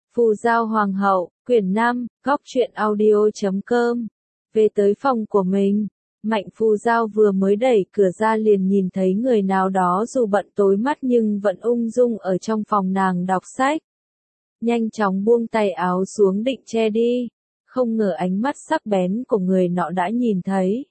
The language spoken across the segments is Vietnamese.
Phù Giao Hoàng hậu, quyển 5, góc truyện audio.com. Về tới phòng của mình, Mạnh Phù Giao vừa mới đẩy cửa ra liền nhìn thấy người nào đó dù bận tối mắt nhưng vẫn ung dung ở trong phòng nàng đọc sách. Nhanh chóng buông tay áo xuống định che đi, không ngờ ánh mắt sắc bén của người nọ đã nhìn thấy.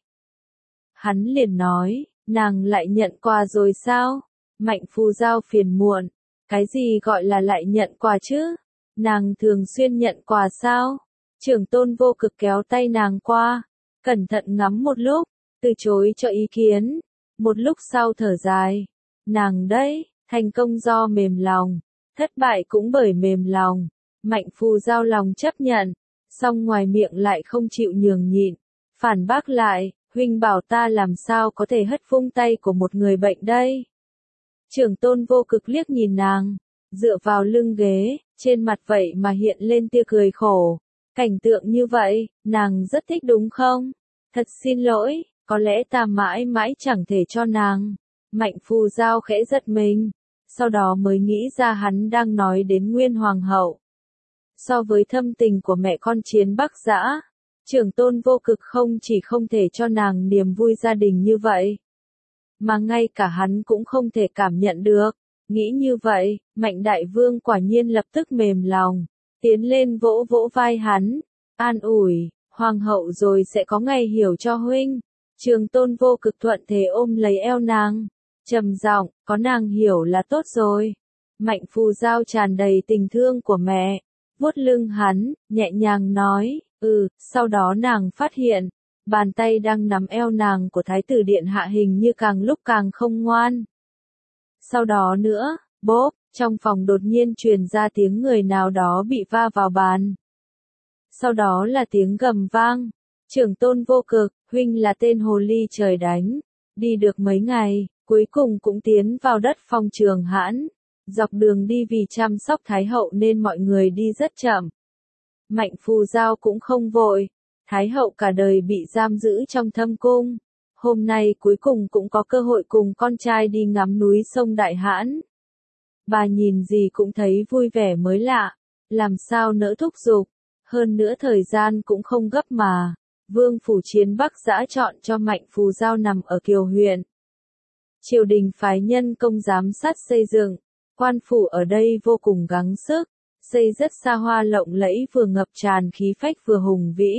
Hắn liền nói, nàng lại nhận quà rồi sao? Mạnh Phù Giao phiền muộn, cái gì gọi là lại nhận quà chứ? Nàng thường xuyên nhận quà sao? Trưởng Tôn Vô Cực kéo tay nàng qua, cẩn thận ngắm một lúc, từ chối cho ý kiến. Một lúc sau thở dài, nàng đấy, thành công do mềm lòng, thất bại cũng bởi mềm lòng. Mạnh Phù Giao lòng chấp nhận, song ngoài miệng lại không chịu nhường nhịn, phản bác lại, huynh bảo ta làm sao có thể hất vung tay của một người bệnh đây? Trưởng Tôn Vô Cực liếc nhìn nàng, dựa vào lưng ghế, trên mặt vậy mà hiện lên tia cười khổ. Cảnh tượng như vậy, nàng rất thích đúng không? Thật xin lỗi, có lẽ ta mãi mãi chẳng thể cho nàng. Mạnh Phù Giao khẽ giật mình, sau đó mới nghĩ ra hắn đang nói đến Nguyên Hoàng hậu. So với thâm tình của mẹ con Chiến Bắc Dã, Trưởng Tôn Vô Cực không chỉ không thể cho nàng niềm vui gia đình như vậy, mà ngay cả hắn cũng không thể cảm nhận được. Nghĩ như vậy, Mạnh Đại Vương quả nhiên lập tức mềm lòng, tiến lên vỗ vỗ vai hắn, an ủi, Hoàng hậu rồi sẽ có ngày hiểu cho huynh. Trường Tôn Vô Cực thuận thế ôm lấy eo nàng, trầm giọng, có nàng hiểu là tốt rồi. Mạnh Phù Giao tràn đầy tình thương của mẹ, vuốt lưng hắn, nhẹ nhàng nói, sau đó nàng phát hiện, bàn tay đang nắm eo nàng của Thái tử Điện Hạ hình như càng lúc càng không ngoan. Sau đó nữa, bốp, trong phòng đột nhiên truyền ra tiếng người nào đó bị va vào bàn. Sau đó là tiếng gầm vang, Trưởng Tôn Vô Cực, huynh là tên hồ ly trời đánh, đi được mấy ngày, cuối cùng cũng tiến vào đất Phong Trường Hãn. Dọc đường đi vì chăm sóc Thái hậu nên mọi người đi rất chậm. Mạnh Phù Giao cũng không vội, Thái hậu cả đời bị giam giữ trong thâm cung. Hôm nay cuối cùng cũng có cơ hội cùng con trai đi ngắm núi sông Đại Hãn. Bà nhìn gì cũng thấy vui vẻ mới lạ, làm sao nỡ thúc giục, hơn nữa thời gian cũng không gấp mà. Vương phủ Chiến Bắc Dã chọn cho Mạnh Phù Giao nằm ở Kiều huyện. Triều đình phái nhân công giám sát xây dựng, quan phủ ở đây vô cùng gắng sức, xây rất xa hoa lộng lẫy vừa ngập tràn khí phách vừa hùng vĩ.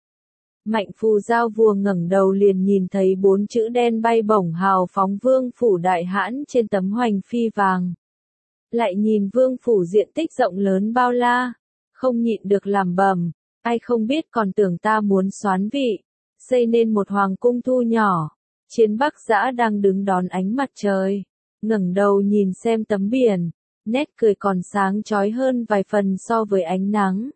Mạnh Phù Giao vừa ngẩng đầu liền nhìn thấy 4 chữ đen bay bổng hào phóng Vương phủ Đại Hãn trên tấm hoành phi vàng. Lại nhìn Vương phủ diện tích rộng lớn bao la, không nhịn được làm bầm, ai không biết còn tưởng ta muốn soán vị, xây nên một hoàng cung thu nhỏ. Chiến Bắc Dã đang đứng đón ánh mặt trời, ngẩng đầu nhìn xem tấm biển, nét cười còn sáng chói hơn vài phần so với ánh nắng.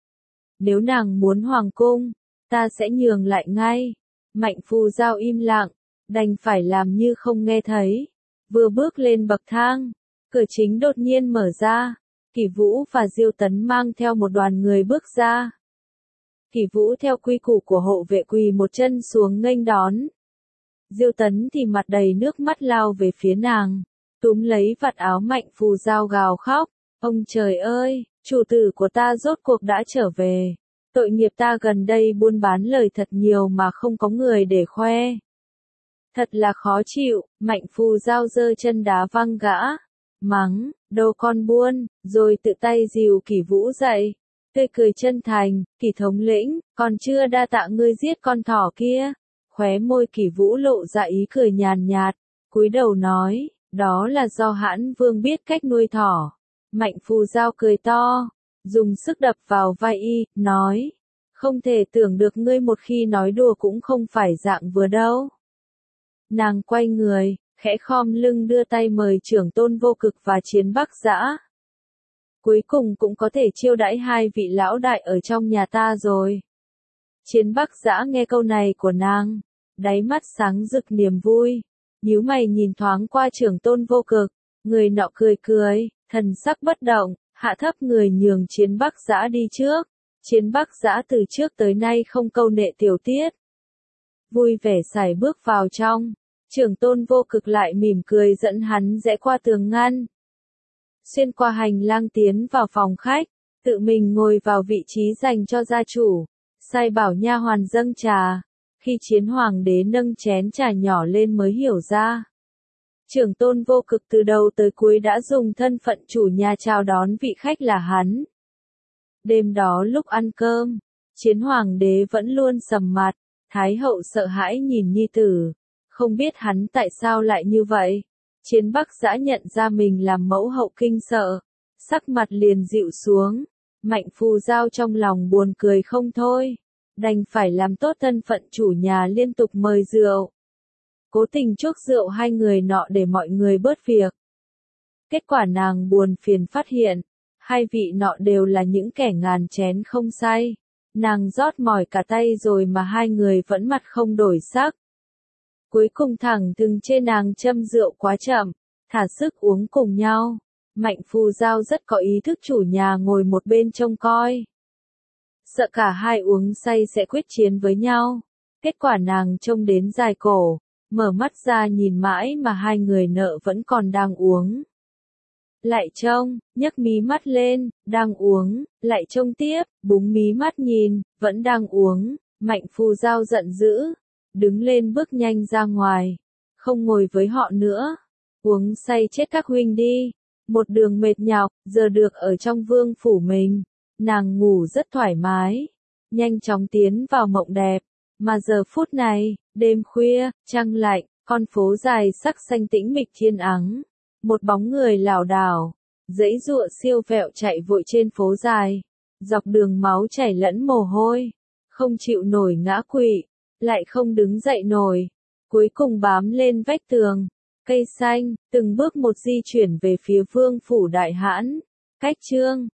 Nếu nàng muốn hoàng cung, ta sẽ nhường lại ngay. Mạnh Phù Giao im lặng, đành phải làm như không nghe thấy. Vừa bước lên bậc thang, cửa chính đột nhiên mở ra, Kỷ Vũ và Diêu Tấn mang theo một đoàn người bước ra. Kỷ Vũ theo quy củ của hộ vệ quỳ một chân xuống nghênh đón. Diêu Tấn thì mặt đầy nước mắt lao về phía nàng, túm lấy vạt áo Mạnh Phù Giao gào khóc, ông trời ơi, chủ tử của ta rốt cuộc đã trở về. Tội nghiệp ta gần đây buôn bán lời thật nhiều mà không có người để khoe. Thật là khó chịu, Mạnh Phù Giao giơ chân đá văng gã, mắng, đồ con buôn, rồi tự tay dìu Kỷ Vũ dậy. Tươi cười chân thành, Kỷ thống lĩnh, còn chưa đa tạ ngươi giết con thỏ kia. Khóe môi Kỷ Vũ lộ ra ý cười nhàn nhạt, cúi đầu nói, đó là do Hãn Vương biết cách nuôi thỏ. Mạnh Phù Giao cười to, dùng sức đập vào vai y, nói, không thể tưởng được ngươi một khi nói đùa cũng không phải dạng vừa đâu. Nàng quay người, khẽ khom lưng đưa tay mời Trưởng Tôn Vô Cực và Chiến Bắc Dã. Cuối cùng cũng có thể chiêu đãi hai vị lão đại ở trong nhà ta rồi. Chiến Bắc Dã nghe câu này của nàng, đáy mắt sáng rực niềm vui, nhíu mày nhìn thoáng qua Trưởng Tôn Vô Cực, người nọ cười cười, thần sắc bất động, hạ thấp người nhường Chiến Bắc Dã đi trước. Chiến Bắc Dã từ trước tới nay không câu nệ tiểu tiết. Vui vẻ sải bước vào trong, Trưởng Tôn Vô Cực lại mỉm cười dẫn hắn rẽ qua tường ngăn. Xuyên qua hành lang tiến vào phòng khách, tự mình ngồi vào vị trí dành cho gia chủ, sai bảo nha hoàn dâng trà. Khi Chiến Hoàng đế nâng chén trà nhỏ lên mới hiểu ra. Trưởng tôn Vô Cực từ đầu tới cuối đã dùng thân phận chủ nhà chào đón vị khách là hắn. Đêm đó lúc ăn cơm, Chiến Hoàng đế vẫn luôn sầm mặt, Thái hậu sợ hãi nhìn nhi tử, không biết hắn tại sao lại như vậy. Chiến Bắc Dã nhận ra mình làm mẫu hậu kinh sợ, sắc mặt liền dịu xuống, Mạnh Phù Giao trong lòng buồn cười không thôi, đành phải làm tốt thân phận chủ nhà liên tục mời rượu. Cố tình chuốc rượu hai người nọ để mọi người bớt việc. Kết quả nàng buồn phiền phát hiện, hai vị nọ đều là những kẻ ngàn chén không say. Nàng rót mỏi cả tay rồi mà hai người vẫn mặt không đổi sắc. Cuối cùng thẳng thừng chê nàng châm rượu quá chậm, thả sức uống cùng nhau. Mạnh Phù Giao rất có ý thức chủ nhà ngồi một bên trông coi. Sợ cả hai uống say sẽ quyết chiến với nhau. Kết quả nàng trông đến dài cổ, mở mắt ra nhìn mãi mà hai người nợ vẫn còn đang uống. Lại trông, nhấc mí mắt lên, đang uống, lại trông tiếp, búng mí mắt nhìn, vẫn đang uống. Mạnh Phù Giao giận dữ, đứng lên bước nhanh ra ngoài, không ngồi với họ nữa. Uống say chết các huynh đi. Một đường mệt nhọc, giờ được ở trong vương phủ mình, nàng ngủ rất thoải mái, nhanh chóng tiến vào mộng đẹp. Mà giờ phút này, đêm khuya, trăng lạnh, con phố dài sắc xanh tĩnh mịch thiên ắng, một bóng người lảo đảo, giãy giụa siêu vẹo chạy vội trên phố dài, dọc đường máu chảy lẫn mồ hôi, không chịu nổi ngã quỵ, lại không đứng dậy nổi, cuối cùng bám lên vách tường. Cây xanh, từng bước một di chuyển về phía vương phủ Đại Hãn. Cách chương